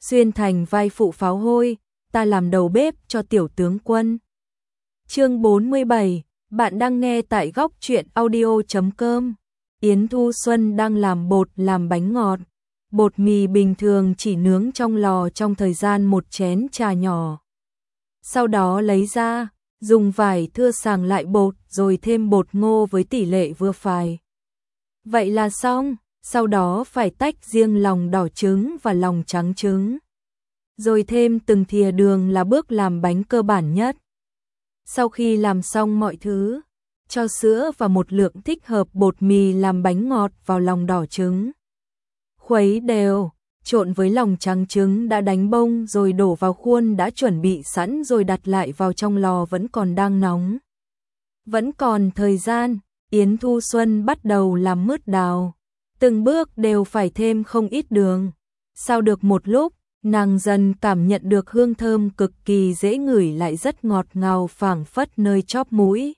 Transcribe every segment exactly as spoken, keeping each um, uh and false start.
xuyên thành vai phụ pháo hôi, ta làm đầu bếp cho tiểu tướng quân. Chương bốn mươi bảy, bạn đang nghe tại góc truyện audio chấm com. Yến Thu Xuân đang làm bột làm bánh ngọt. Bột mì bình thường chỉ nướng trong lò trong thời gian một chén trà nhỏ. Sau đó lấy ra, dùng vải thưa sàng lại bột rồi thêm bột ngô với tỷ lệ vừa phải. Vậy là xong, sau đó phải tách riêng lòng đỏ trứng và lòng trắng trứng. Rồi thêm từng thìa đường là bước làm bánh cơ bản nhất. Sau khi làm xong mọi thứ, cho sữa và một lượng thích hợp bột mì làm bánh ngọt vào lòng đỏ trứng. Khuấy đều, trộn với lòng trắng trứng đã đánh bông rồi đổ vào khuôn đã chuẩn bị sẵn rồi đặt lại vào trong lò vẫn còn đang nóng. Vẫn còn thời gian, Yến Thu Xuân bắt đầu làm mứt đào. Từng bước đều phải thêm không ít đường. Sau được một lúc, nàng dần cảm nhận được hương thơm cực kỳ dễ ngửi lại rất ngọt ngào phảng phất nơi chóp mũi.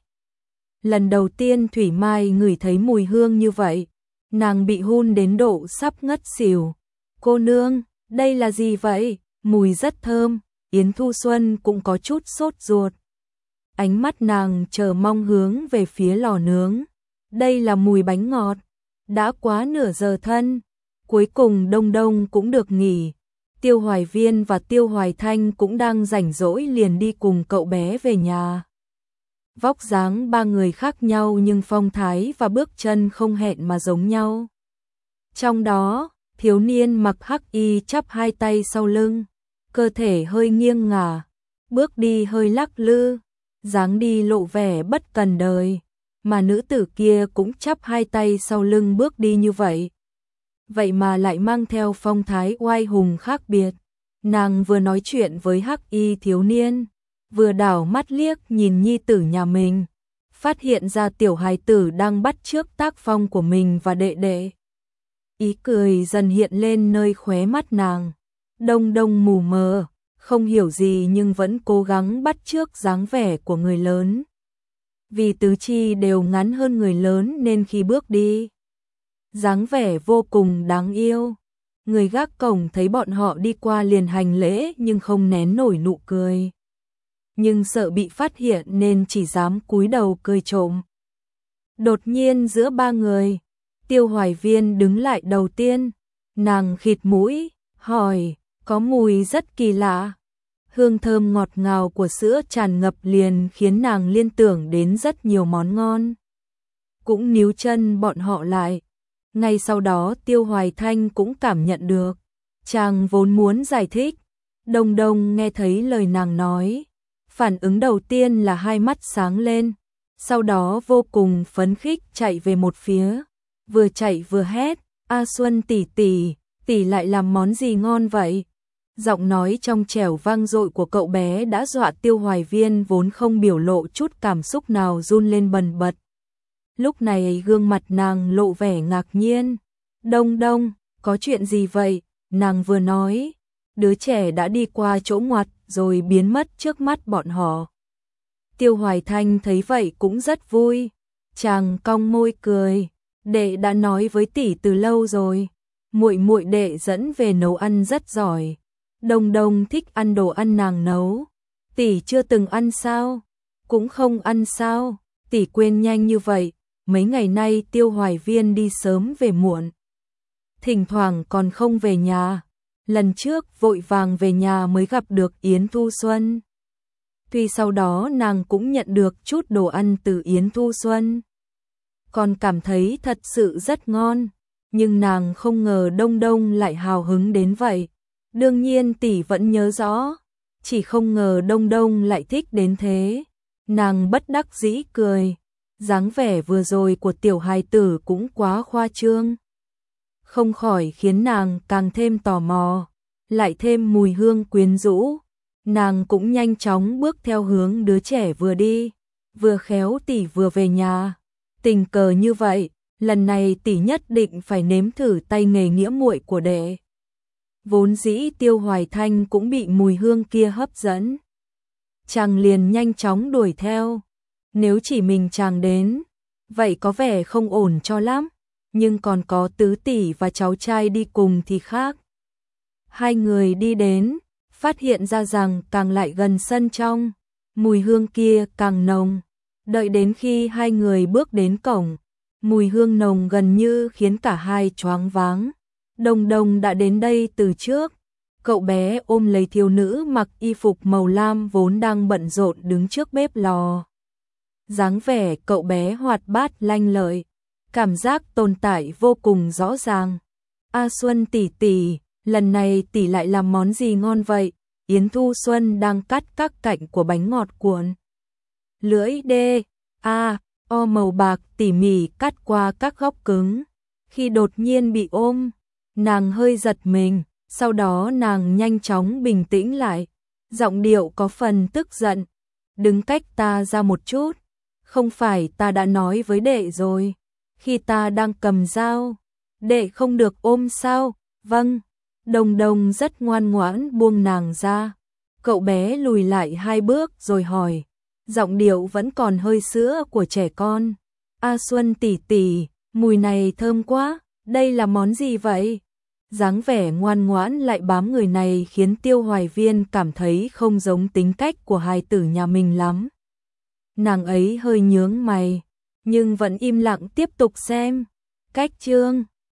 Lần đầu tiên Thủy Mai ngửi thấy mùi hương như vậy, nàng bị hun đến độ sắp ngất xỉu. Cô nương, đây là gì vậy? Mùi rất thơm. Yến Thu Xuân cũng có chút sốt ruột. Ánh mắt nàng chờ mong hướng về phía lò nướng. Đây là mùi bánh ngọt. Đã quá nửa giờ thân. Cuối cùng Đông Đông cũng được nghỉ. Tiêu Hoài Viên và Tiêu Hoài Thanh cũng đang rảnh rỗi liền đi cùng cậu bé về nhà. Vóc dáng ba người khác nhau nhưng phong thái và bước chân không hẹn mà giống nhau. Trong đó, thiếu niên mặc hắc y chắp hai tay sau lưng, cơ thể hơi nghiêng ngả, bước đi hơi lắc lư, dáng đi lộ vẻ bất cần đời, mà nữ tử kia cũng chắp hai tay sau lưng bước đi như vậy. Vậy mà lại mang theo phong thái oai hùng khác biệt. Nàng vừa nói chuyện với hắc y thiếu niên, vừa đảo mắt liếc nhìn nhi tử nhà mình, phát hiện ra tiểu hài tử đang bắt chước tác phong của mình và đệ đệ. Ý cười dần hiện lên nơi khóe mắt nàng. Đông Đông mù mờ, không hiểu gì nhưng vẫn cố gắng bắt chước dáng vẻ của người lớn. Vì tứ chi đều ngắn hơn người lớn nên khi bước đi, dáng vẻ vô cùng đáng yêu. Người gác cổng thấy bọn họ đi qua liền hành lễ nhưng không nén nổi nụ cười. Nhưng sợ bị phát hiện nên chỉ dám cúi đầu cười trộm. Đột nhiên giữa ba người, Tiêu Hoài Viên đứng lại đầu tiên. Nàng khịt mũi, hỏi, có mùi rất kỳ lạ. Hương thơm ngọt ngào của sữa tràn ngập liền khiến nàng liên tưởng đến rất nhiều món ngon. Cũng níu chân bọn họ lại. Ngay sau đó Tiêu Hoài Thanh cũng cảm nhận được. Chàng vốn muốn giải thích. Đông Đông nghe thấy lời nàng nói. Phản ứng đầu tiên là hai mắt sáng lên. Sau đó vô cùng phấn khích chạy về một phía. Vừa chạy vừa hét. A Xuân tỷ tỷ, tỷ lại làm món gì ngon vậy? Giọng nói trong trẻo vang dội của cậu bé đã dọa Tiêu Hoài Viên vốn không biểu lộ chút cảm xúc nào run lên bần bật. Lúc này gương mặt nàng lộ vẻ ngạc nhiên. Đông Đông, có chuyện gì vậy? Nàng vừa nói, đứa trẻ đã đi qua chỗ ngoặt rồi biến mất trước mắt bọn họ. Tiêu Hoài Thanh thấy vậy cũng rất vui. Chàng cong môi cười, đệ đã nói với tỷ từ lâu rồi, muội muội đệ dẫn về nấu ăn rất giỏi. Đông Đông thích ăn đồ ăn nàng nấu. Tỷ chưa từng ăn sao? Cũng không ăn sao? Tỷ quên nhanh như vậy. Mấy ngày nay Tiêu Hoài Viên đi sớm về muộn, thỉnh thoảng còn không về nhà. Lần trước vội vàng về nhà mới gặp được Yến Thu Xuân. Tuy sau đó nàng cũng nhận được chút đồ ăn từ Yến Thu Xuân, còn cảm thấy thật sự rất ngon, nhưng nàng không ngờ Đông Đông lại hào hứng đến vậy. Đương nhiên tỷ vẫn nhớ rõ, chỉ không ngờ Đông Đông lại thích đến thế. Nàng bất đắc dĩ cười. Dáng vẻ vừa rồi của tiểu hài tử cũng quá khoa trương. Không khỏi khiến nàng càng thêm tò mò, lại thêm mùi hương quyến rũ. Nàng cũng nhanh chóng bước theo hướng đứa trẻ vừa đi, vừa khéo tỷ vừa về nhà. Tình cờ như vậy, lần này tỷ nhất định phải nếm thử tay nghề nghĩa muội của đệ. Vốn dĩ Tiêu Hoài Thanh cũng bị mùi hương kia hấp dẫn. Chàng liền nhanh chóng đuổi theo. Nếu chỉ mình chàng đến, vậy có vẻ không ổn cho lắm, nhưng còn có tứ tỷ và cháu trai đi cùng thì khác. Hai người đi đến, phát hiện ra rằng càng lại gần sân trong, mùi hương kia càng nồng. Đợi đến khi hai người bước đến cổng, mùi hương nồng gần như khiến cả hai choáng váng. Đồng Đồng đã đến đây từ trước. Cậu bé ôm lấy thiếu nữ mặc y phục màu lam vốn đang bận rộn đứng trước bếp lò. Dáng vẻ cậu bé hoạt bát lanh lợi, cảm giác tồn tại vô cùng rõ ràng. A Xuân tỷ tỷ, lần này tỷ lại làm món gì ngon vậy? Yến Thu Xuân đang cắt các cạnh của bánh ngọt cuộn. Lưỡi đê, a, o màu bạc tỉ mỉ cắt qua các góc cứng. Khi đột nhiên bị ôm, nàng hơi giật mình, sau đó nàng nhanh chóng bình tĩnh lại, giọng điệu có phần tức giận. Đứng cách ta ra một chút, không phải ta đã nói với đệ rồi, khi ta đang cầm dao, đệ không được ôm sao? Vâng. Đồng Đồng rất ngoan ngoãn buông nàng ra. Cậu bé lùi lại hai bước rồi hỏi, giọng điệu vẫn còn hơi sữa của trẻ con. A Xuân tỷ tỷ, mùi này thơm quá, đây là món gì vậy? Dáng vẻ ngoan ngoãn lại bám người này khiến Tiêu Hoài Viên cảm thấy không giống tính cách của hài tử nhà mình lắm. Nàng ấy hơi nhướng mày, nhưng vẫn im lặng tiếp tục xem. Cách chương